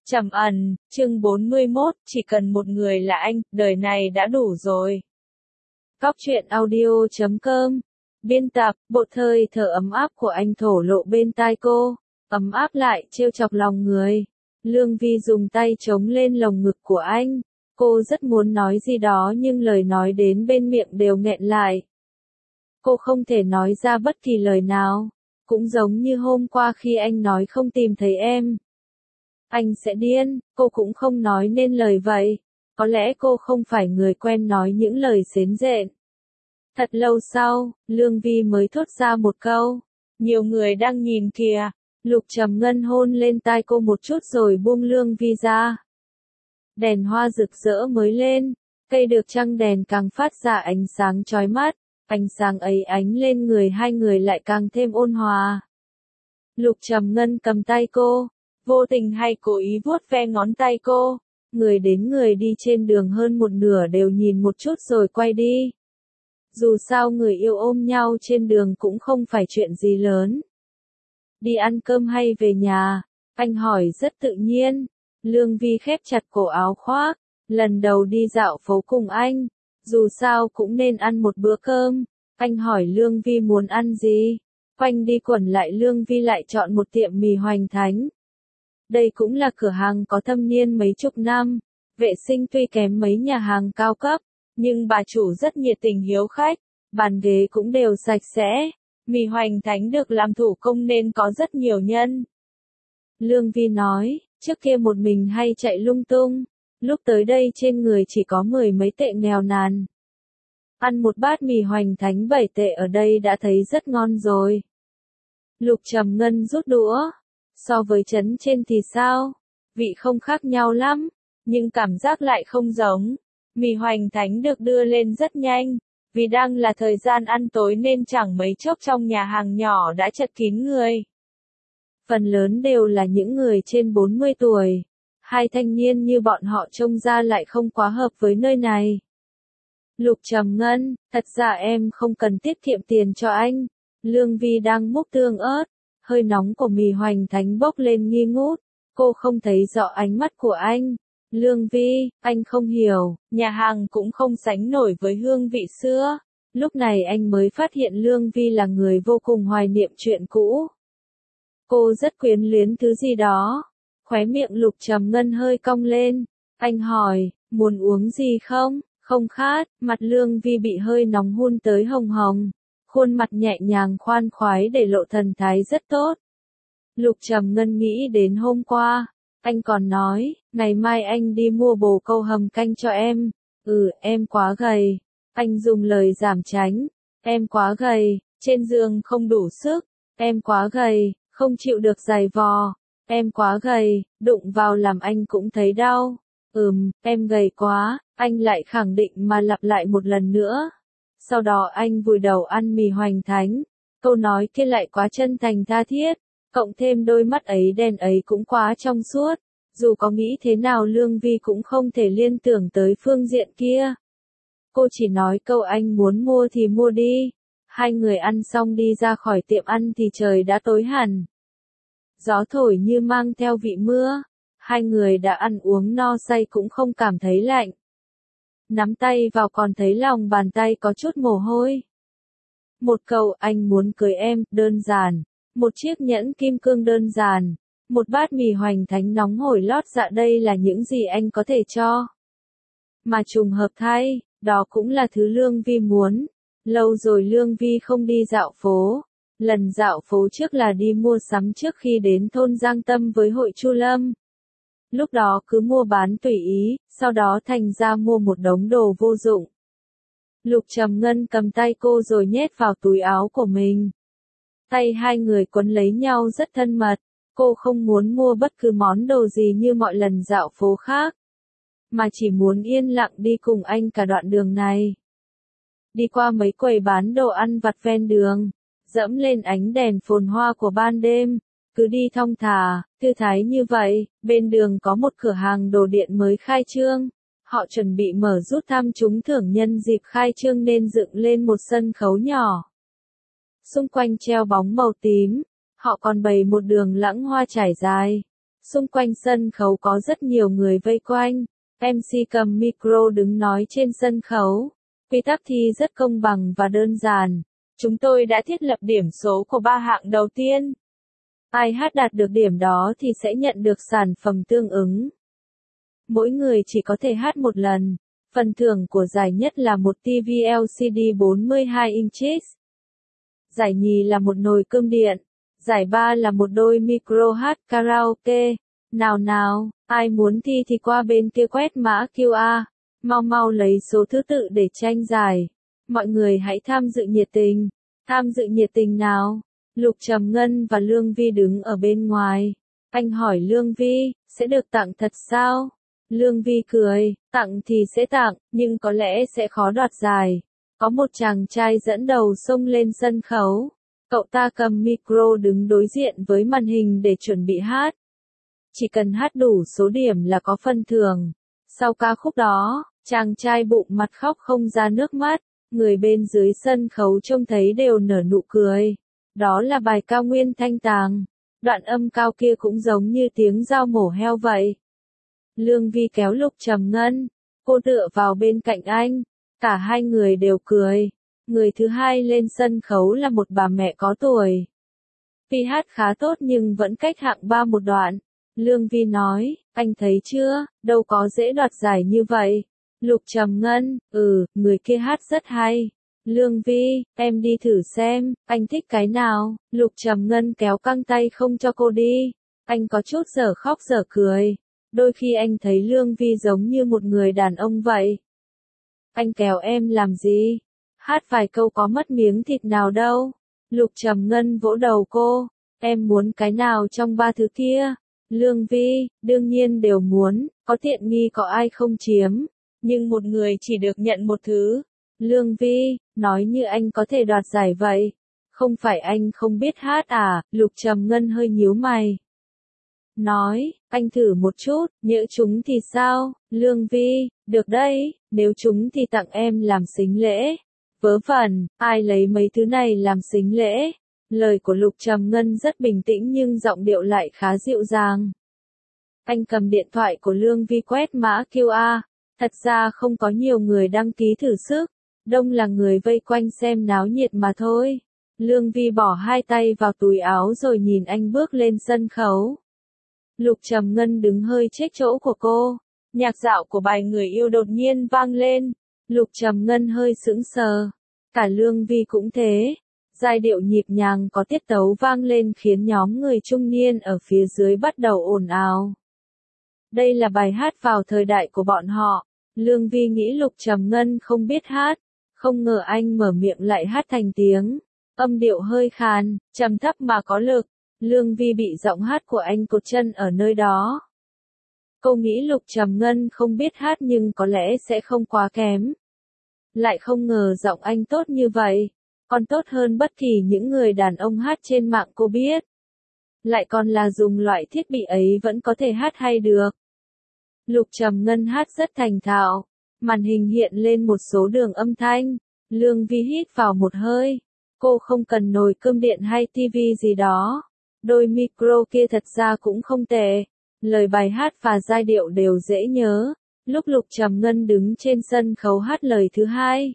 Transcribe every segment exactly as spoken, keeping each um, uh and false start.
Trầm ẩn, chương bốn mươi mốt, chỉ cần một người là anh, đời này đã đủ rồi. Góc truyện audio chấm com. Biên tập, bộ hơi thở ấm áp của anh thổ lộ bên tai cô, ấm áp lại trêu chọc lòng người. Lương Vi dùng tay chống lên lồng ngực của anh, cô rất muốn nói gì đó nhưng lời nói đến bên miệng đều nghẹn lại. Cô không thể nói ra bất kỳ lời nào, cũng giống như hôm qua khi anh nói không tìm thấy em. Anh sẽ điên, cô cũng không nói nên lời vậy. Có lẽ cô không phải người quen nói những lời xến rện. Thật lâu sau, Lương Vi mới thốt ra một câu. Nhiều người đang nhìn kìa. Lục Trầm Ngân hôn lên tai cô một chút rồi buông Lương Vi ra. Đèn hoa rực rỡ mới lên, cây được trăng đèn càng phát ra ánh sáng chói mắt. Ánh sáng ấy ánh lên người hai người lại càng thêm ôn hòa. Lục Trầm Ngân cầm tay cô, vô tình hay cố ý vuốt ve ngón tay cô. Người đến người đi trên đường hơn một nửa đều nhìn một chút rồi quay đi. Dù sao người yêu ôm nhau trên đường cũng không phải chuyện gì lớn. Đi ăn cơm hay về nhà? Anh hỏi rất tự nhiên. Lương Vi khép chặt cổ áo khoác. Lần đầu đi dạo phố cùng anh, dù sao cũng nên ăn một bữa cơm. Anh hỏi Lương Vi muốn ăn gì? Quanh đi quẩn lại Lương Vi lại chọn một tiệm mì Hoành Thánh. Đây cũng là cửa hàng có thâm niên mấy chục năm, vệ sinh tuy kém mấy nhà hàng cao cấp, nhưng bà chủ rất nhiệt tình hiếu khách, bàn ghế cũng đều sạch sẽ, mì Hoành Thánh được làm thủ công nên có rất nhiều nhân. Lương Vi nói, trước kia một mình hay chạy lung tung, lúc tới đây trên người chỉ có mười mấy tệ nghèo nàn. Ăn một bát mì Hoành Thánh bảy tệ ở đây đã thấy rất ngon rồi. Lục Trầm Ngân rút đũa. So với trấn trên thì sao? Vị không khác nhau lắm, nhưng cảm giác lại không giống. Mì Hoành Thánh được đưa lên rất nhanh, vì đang là thời gian ăn tối nên chẳng mấy chốc trong nhà hàng nhỏ đã chật kín người. Phần lớn đều là những người trên bốn mươi tuổi. Hai thanh niên như bọn họ trông ra lại không quá hợp với nơi này. Lục Trầm Ngân, thật ra em không cần tiết kiệm tiền cho anh. Lương Vi đang múc tương ớt. Hơi nóng của mì Hoành Thánh bốc lên nghi ngút, cô không thấy rõ ánh mắt của anh. Lương Vi, anh không hiểu, nhà hàng cũng không sánh nổi với hương vị xưa. Lúc này anh mới phát hiện Lương Vi là người vô cùng hoài niệm chuyện cũ. Cô rất quyến luyến thứ gì đó. Khóe miệng Lục Trầm Ngân hơi cong lên. Anh hỏi, muốn uống gì không? Không khát, mặt Lương Vi bị hơi nóng hun tới hồng hồng. Khuôn mặt nhẹ nhàng khoan khoái để lộ thần thái rất tốt. Lục Trầm Ngân nghĩ đến hôm qua, anh còn nói, ngày mai anh đi mua bồ câu hầm canh cho em. Ừ, em quá gầy. Anh dùng lời giảm tránh. Em quá gầy, trên giường không đủ sức. Em quá gầy, không chịu được giày vò. Em quá gầy, đụng vào làm anh cũng thấy đau. Ừm, em gầy quá, anh lại khẳng định mà lặp lại một lần nữa. Sau đó anh vùi đầu ăn mì Hoành Thánh. Câu nói kia lại quá chân thành tha thiết, cộng thêm đôi mắt ấy đen ấy cũng quá trong suốt. Dù có nghĩ thế nào Lương Vi cũng không thể liên tưởng tới phương diện kia. Cô chỉ nói câu anh muốn mua thì mua đi. Hai người ăn xong đi ra khỏi tiệm ăn thì trời đã tối hẳn. Gió thổi như mang theo vị mưa. Hai người đã ăn uống no say cũng không cảm thấy lạnh. Nắm tay vào còn thấy lòng bàn tay có chút mồ hôi. Một câu anh muốn cưới em, đơn giản. Một chiếc nhẫn kim cương đơn giản. Một bát mì Hoành Thánh nóng hổi lót dạ, đây là những gì anh có thể cho. Mà trùng hợp thay, đó cũng là thứ Lương Vi muốn. Lâu rồi Lương Vi không đi dạo phố. Lần dạo phố trước là đi mua sắm trước khi đến thôn Giang Tâm với hội Chu Lâm. Lúc đó cứ mua bán tùy ý, sau đó thành ra mua một đống đồ vô dụng. Lục Trầm Ngân cầm tay cô rồi nhét vào túi áo của mình. Tay hai người quấn lấy nhau rất thân mật, cô không muốn mua bất cứ món đồ gì như mọi lần dạo phố khác, mà chỉ muốn yên lặng đi cùng anh cả đoạn đường này. Đi qua mấy quầy bán đồ ăn vặt ven đường, dẫm lên ánh đèn phồn hoa của ban đêm. Cứ đi thong thả, thư thái như vậy, bên đường có một cửa hàng đồ điện mới khai trương. Họ chuẩn bị mở rút thăm trúng thưởng nhân dịp khai trương nên dựng lên một sân khấu nhỏ. Xung quanh treo bóng màu tím, họ còn bày một đường lãng hoa trải dài. Xung quanh sân khấu có rất nhiều người vây quanh. em xê cầm micro đứng nói trên sân khấu. Quy tắc thi rất công bằng và đơn giản. Chúng tôi đã thiết lập điểm số của ba hạng đầu tiên. Ai hát đạt được điểm đó thì sẽ nhận được sản phẩm tương ứng. Mỗi người chỉ có thể hát một lần. Phần thưởng của giải nhất là một ti vi lờ xê đê bốn mươi hai inches. Giải nhì là một nồi cơm điện. Giải ba là một đôi micro hát karaoke. Nào nào, ai muốn thi thì qua bên kia quét mã quy rờ. Mau mau lấy số thứ tự để tranh giải. Mọi người hãy tham dự nhiệt tình. Tham dự nhiệt tình nào. Lục Trầm Ngân và Lương Vi đứng ở bên ngoài. Anh hỏi Lương Vi, sẽ được tặng thật sao? Lương Vi cười, tặng thì sẽ tặng, nhưng có lẽ sẽ khó đoạt giải. Có một chàng trai dẫn đầu xông lên sân khấu. Cậu ta cầm micro đứng đối diện với màn hình để chuẩn bị hát. Chỉ cần hát đủ số điểm là có phần thưởng. Sau ca khúc đó, chàng trai bụng mặt khóc không ra nước mắt. Người bên dưới sân khấu trông thấy đều nở nụ cười. Đó là bài Cao Nguyên Thanh Tàng. Đoạn âm cao kia cũng giống như tiếng dao mổ heo vậy. Lương Vi kéo Lục Trầm Ngân. Cô tựa vào bên cạnh anh. Cả hai người đều cười. Người thứ hai lên sân khấu là một bà mẹ có tuổi. Vi hát khá tốt nhưng vẫn cách hạng ba một đoạn. Lương Vi nói, anh thấy chưa, đâu có dễ đoạt giải như vậy. Lục Trầm Ngân, ừ, người kia hát rất hay. Lương Vi, em đi thử xem, anh thích cái nào. Lục Trầm Ngân kéo căng tay không cho cô đi. Anh có chút dở khóc dở cười. Đôi khi anh thấy Lương Vi giống như một người đàn ông vậy. Anh kéo em làm gì? Hát vài câu có mất miếng thịt nào đâu. Lục Trầm Ngân vỗ đầu cô. Em muốn cái nào trong ba thứ kia? Lương Vi, đương nhiên đều muốn, có tiện nghi có ai không chiếm. Nhưng một người chỉ được nhận một thứ. Lương Vi, nói như anh có thể đoạt giải vậy. Không phải anh không biết hát à? Lục Trầm Ngân hơi nhíu mày. Nói, anh thử một chút, nhỡ chúng thì sao? Lương Vi, được đấy, nếu chúng thì tặng em làm sính lễ. Vớ vẩn, ai lấy mấy thứ này làm sính lễ? Lời của Lục Trầm Ngân rất bình tĩnh nhưng giọng điệu lại khá dịu dàng. Anh cầm điện thoại của Lương Vi quét mã quy rờ. Thật ra không có nhiều người đăng ký thử sức. Đông là người vây quanh xem náo nhiệt mà thôi. Lương Vi bỏ hai tay vào túi áo rồi nhìn anh bước lên sân khấu. Lục Trầm Ngân đứng hơi chết chỗ của cô. Nhạc dạo của bài Người Yêu đột nhiên vang lên. Lục Trầm Ngân hơi sững sờ. Cả Lương Vi cũng thế. Giai điệu nhịp nhàng có tiết tấu vang lên khiến nhóm người trung niên ở phía dưới bắt đầu ồn ào. Đây là bài hát vào thời đại của bọn họ. Lương Vi nghĩ Lục Trầm Ngân không biết hát. Không ngờ anh mở miệng lại hát thành tiếng. Âm điệu hơi khàn, trầm thấp mà có lực. Lương Vi bị giọng hát của anh cột chân ở nơi đó. Cô nghĩ Lục Trầm Ngân không biết hát nhưng có lẽ sẽ không quá kém. Lại không ngờ giọng anh tốt như vậy. Còn tốt hơn bất kỳ những người đàn ông hát trên mạng cô biết. Lại còn là dùng loại thiết bị ấy vẫn có thể hát hay được. Lục Trầm Ngân hát rất thành thạo. Màn hình hiện lên một số đường âm thanh. Lương Vi hít vào một hơi. Cô không cần nồi cơm điện hay tivi gì đó. Đôi micro kia thật ra cũng không tệ. Lời bài hát và giai điệu đều dễ nhớ. Lúc Lục Trầm Ngân đứng trên sân khấu hát lời thứ hai.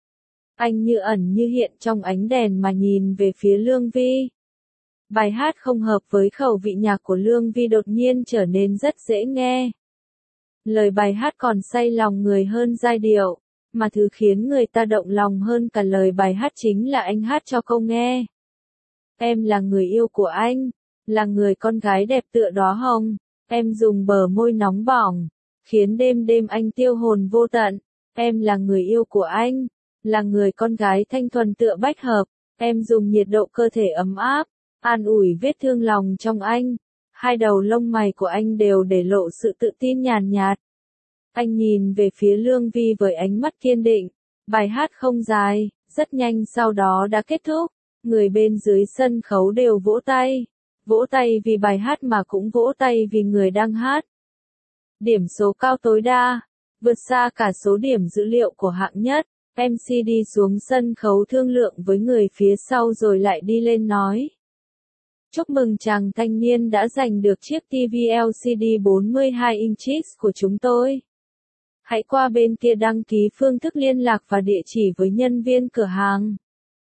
Anh như ẩn như hiện trong ánh đèn mà nhìn về phía Lương Vi. Bài hát không hợp với khẩu vị nhạc của Lương Vi đột nhiên trở nên rất dễ nghe. Lời bài hát còn say lòng người hơn giai điệu, mà thứ khiến người ta động lòng hơn cả lời bài hát chính là anh hát cho cô nghe. Em là người yêu của anh, là người con gái đẹp tựa đóa hồng, em dùng bờ môi nóng bỏng, khiến đêm đêm anh tiêu hồn vô tận. Em là người yêu của anh, là người con gái thanh thuần tựa bách hợp, em dùng nhiệt độ cơ thể ấm áp, an ủi vết thương lòng trong anh. Hai đầu lông mày của anh đều để lộ sự tự tin nhàn nhạt. Anh nhìn về phía Lương Vi với ánh mắt kiên định. Bài hát không dài, rất nhanh sau đó đã kết thúc. Người bên dưới sân khấu đều vỗ tay. Vỗ tay vì bài hát mà cũng vỗ tay vì người đang hát. Điểm số cao tối đa, vượt xa cả số điểm dữ liệu của hạng nhất. em xê đi xuống sân khấu thương lượng với người phía sau rồi lại đi lên nói. Chúc mừng chàng thanh niên đã giành được chiếc ti vi lờ xê đê bốn mươi hai inches của chúng tôi. Hãy qua bên kia đăng ký phương thức liên lạc và địa chỉ với nhân viên cửa hàng.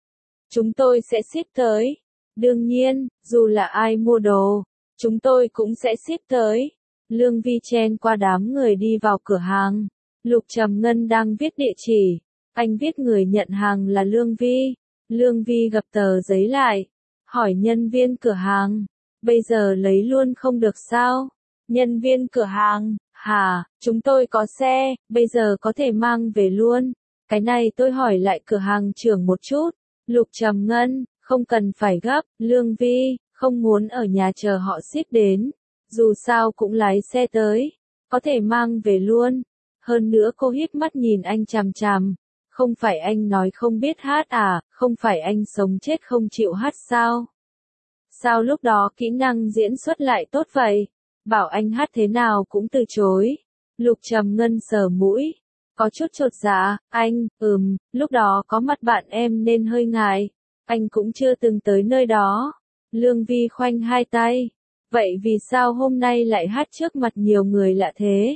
Chúng tôi sẽ ship tới. Đương nhiên, dù là ai mua đồ, chúng tôi cũng sẽ ship tới. Lương Vi chen qua đám người đi vào cửa hàng. Lục Trầm Ngân đang viết địa chỉ. Anh viết người nhận hàng là Lương Vi. Lương Vi gập tờ giấy lại. Hỏi nhân viên cửa hàng. Bây giờ lấy luôn không được sao? Nhân viên cửa hàng. Hả, chúng tôi có xe, bây giờ có thể mang về luôn. Cái này tôi hỏi lại cửa hàng trưởng một chút. Lục Trầm Ngân, không cần phải gấp. Lương Vi, không muốn ở nhà chờ họ ship đến. Dù sao cũng lái xe tới. Có thể mang về luôn. Hơn nữa cô híp mắt nhìn anh chằm chằm. Không phải anh nói không biết hát à, không phải anh sống chết không chịu hát sao? Sao lúc đó kỹ năng diễn xuất lại tốt vậy? Bảo anh hát thế nào cũng từ chối. Lục Trầm Ngân sờ mũi. Có chút chột dạ, anh, ừm, lúc đó có mặt bạn em nên hơi ngại. Anh cũng chưa từng tới nơi đó. Lương Vi khoanh hai tay. Vậy vì sao hôm nay lại hát trước mặt nhiều người lạ thế?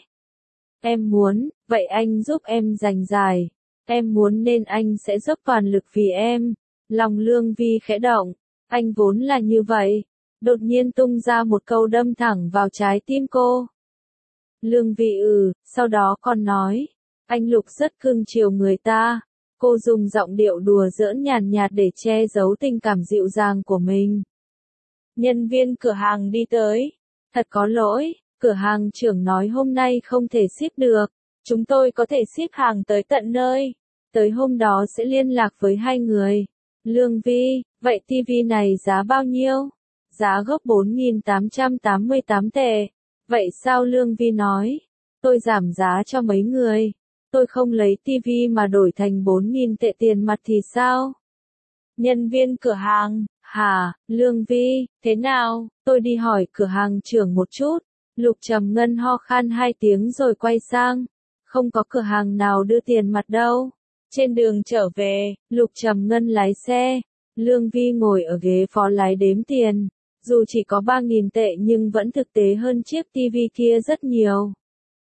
Em muốn, vậy anh giúp em giành giải. Em muốn nên anh sẽ dốc toàn lực vì em. Lòng Lương Vi khẽ động. Anh vốn là như vậy. Đột nhiên tung ra một câu đâm thẳng vào trái tim cô. Lương Vi ừ, sau đó còn nói. Anh Lục rất cưng chiều người ta. Cô dùng giọng điệu đùa giỡn nhàn nhạt để che giấu tình cảm dịu dàng của mình. Nhân viên cửa hàng đi tới. Thật có lỗi, cửa hàng trưởng nói hôm nay không thể ship được. Chúng tôi có thể ship hàng tới tận nơi. Tới hôm đó sẽ liên lạc với hai người. Lương Vi, vậy ti vi này giá bao nhiêu? Giá gốc bốn nghìn tám trăm tám mươi tám tệ. Vậy sao Lương Vi nói? Tôi giảm giá cho mấy người. Tôi không lấy ti vi mà đổi thành bốn nghìn tệ tiền mặt thì sao? Nhân viên cửa hàng, hả, Lương Vi, thế nào? Tôi đi hỏi cửa hàng trưởng một chút. Lục Trầm Ngân ho khan hai tiếng rồi quay sang. Không có cửa hàng nào đưa tiền mặt đâu. Trên đường trở về, Lục Trầm Ngân lái xe. Lương Vi ngồi ở ghế phó lái đếm tiền. Dù chỉ có ba nghìn tệ nhưng vẫn thực tế hơn chiếc ti vi kia rất nhiều.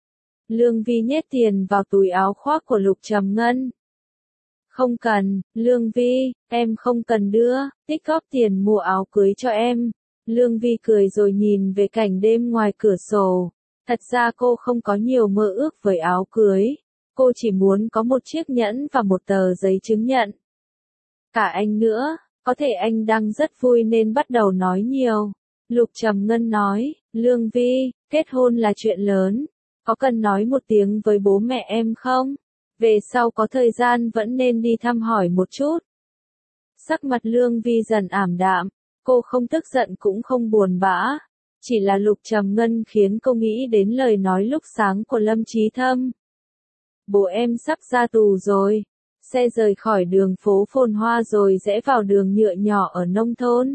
Lương Vi nhét tiền vào túi áo khoác của Lục Trầm Ngân. Không cần, Lương Vi, em không cần đưa, tích góp tiền mua áo cưới cho em. Lương Vi cười rồi nhìn về cảnh đêm ngoài cửa sổ. Thật ra cô không có nhiều mơ ước với áo cưới. Cô chỉ muốn có một chiếc nhẫn và một tờ giấy chứng nhận. Cả anh nữa, có thể anh đang rất vui nên bắt đầu nói nhiều. Lục Trầm Ngân nói, Lương Vi, kết hôn là chuyện lớn. Có cần nói một tiếng với bố mẹ em không? Về sau có thời gian vẫn nên đi thăm hỏi một chút. Sắc mặt Lương Vi dần ảm đạm. Cô không tức giận cũng không buồn bã. Chỉ là Lục Trầm Ngân khiến cô nghĩ đến lời nói lúc sáng của Lâm Chí Thâm. Bố em sắp ra tù rồi. Xe rời khỏi đường phố phồn hoa rồi rẽ vào đường nhựa nhỏ ở nông thôn.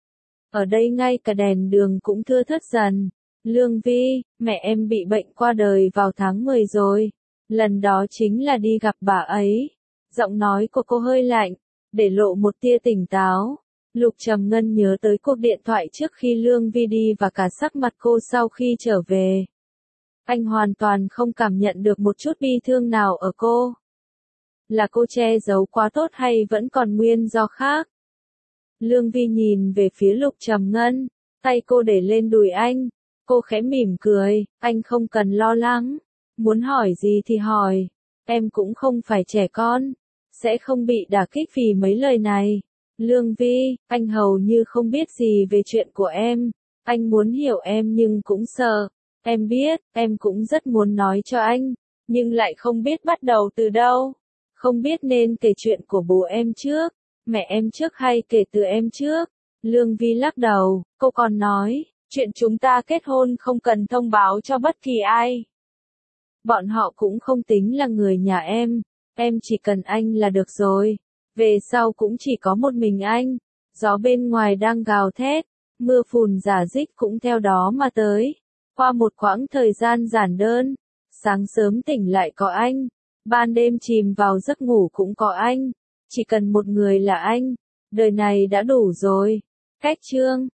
Ở đây ngay cả đèn đường cũng thưa thớt dần. Lương Vi, mẹ em bị bệnh qua đời vào tháng mười rồi. Lần đó chính là đi gặp bà ấy. Giọng nói của cô hơi lạnh, để lộ một tia tỉnh táo. Lục Trầm Ngân nhớ tới cuộc điện thoại trước khi Lương Vi đi và cả sắc mặt cô sau khi trở về. Anh hoàn toàn không cảm nhận được một chút bi thương nào ở cô. Là cô che giấu quá tốt hay vẫn còn nguyên do khác? Lương Vi nhìn về phía Lục Trầm Ngân, tay cô để lên đùi anh. Cô khẽ mỉm cười, anh không cần lo lắng. Muốn hỏi gì thì hỏi. Em cũng không phải trẻ con. Sẽ không bị đả kích vì mấy lời này. Lương Vi, anh hầu như không biết gì về chuyện của em. Anh muốn hiểu em nhưng cũng sợ. Em biết, em cũng rất muốn nói cho anh. Nhưng lại không biết bắt đầu từ đâu. Không biết nên kể chuyện của bố em trước, mẹ em trước hay kể từ em trước. Lương Vi lắc đầu, cô còn nói, chuyện chúng ta kết hôn không cần thông báo cho bất kỳ ai. Bọn họ cũng không tính là người nhà em, em chỉ cần anh là được rồi. Về sau cũng chỉ có một mình anh. Gió bên ngoài đang gào thét, mưa phùn rả rích cũng theo đó mà tới. Qua một quãng thời gian giản đơn, sáng sớm tỉnh lại có anh, ban đêm chìm vào giấc ngủ cũng có anh. Chỉ cần một người là anh, đời này đã đủ rồi. Cách chương